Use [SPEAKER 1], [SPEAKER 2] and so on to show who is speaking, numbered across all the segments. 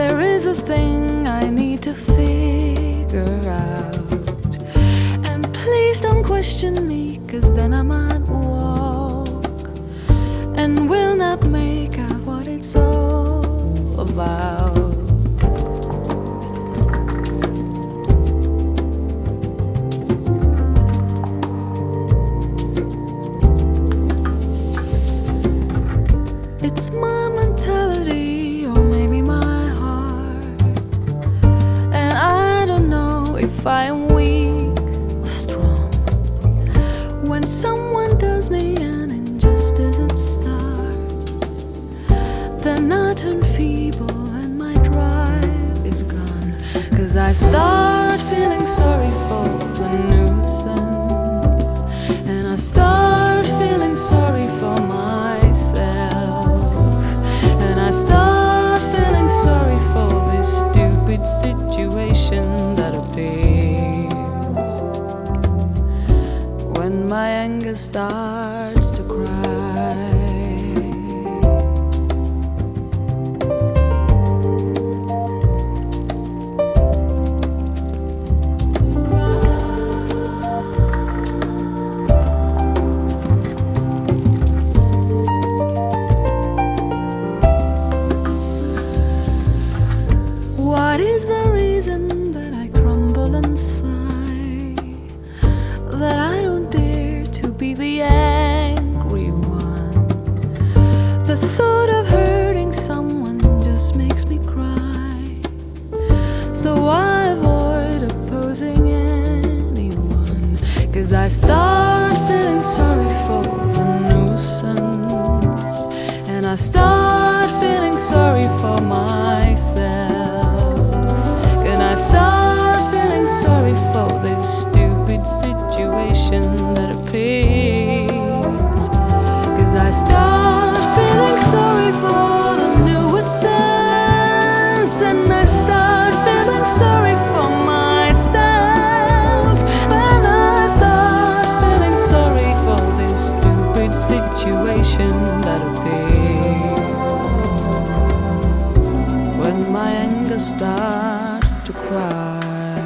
[SPEAKER 1] there is a thing I need to figure out. And please don't question me, 'cause then I might walk and will not make out what it's all about. It's my mentality, or maybe my heart, and I don't know if I am weak or strong. When someone does me an injustice, it starts. Then I turn feeble and my drive is gone. 'Cause I start feeling sorry for the nuisance, and I start feeling sorry for myself, and I start feeling sorry for this stupid situation that appears when my anger starts to cry. What is the reason that I crumble inside, that I don't dare to be the angry one? The thought of hurting someone just makes me cry, so I avoid opposing anyone. 'Cause I start feeling sorry for the nuisance, and I start feeling sorry for myself, and I start feeling sorry for this stupid situation that appears. 'Cause I start feeling sorry for the nuisance, and I start feeling sorry for myself, and I start feeling sorry for this stupid situation that appears when my anger starts to cry.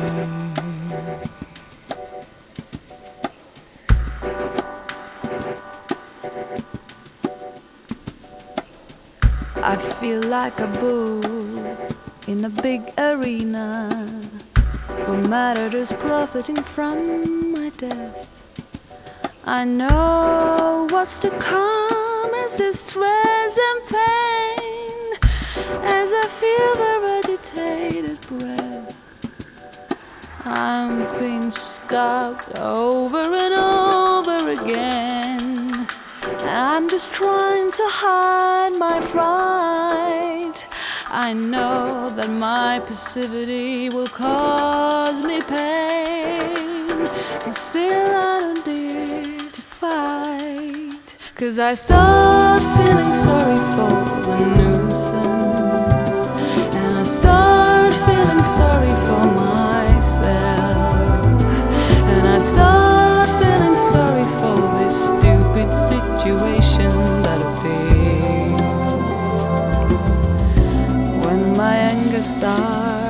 [SPEAKER 1] I feel like a bull in a big arena, what mattered is profiting from my death. I know what's to come is distress and pain, as I feel their agitated breath. I'm being scarred over and over again, and I'm just trying to hide my fright. I know that my passivity will cause me pain, but still I don't dare to fight. 'Cause I start feeling sorry for the nuisance, and I start feeling sorry for myself, and I start feeling sorry for this stupid situation that appears when my anger starts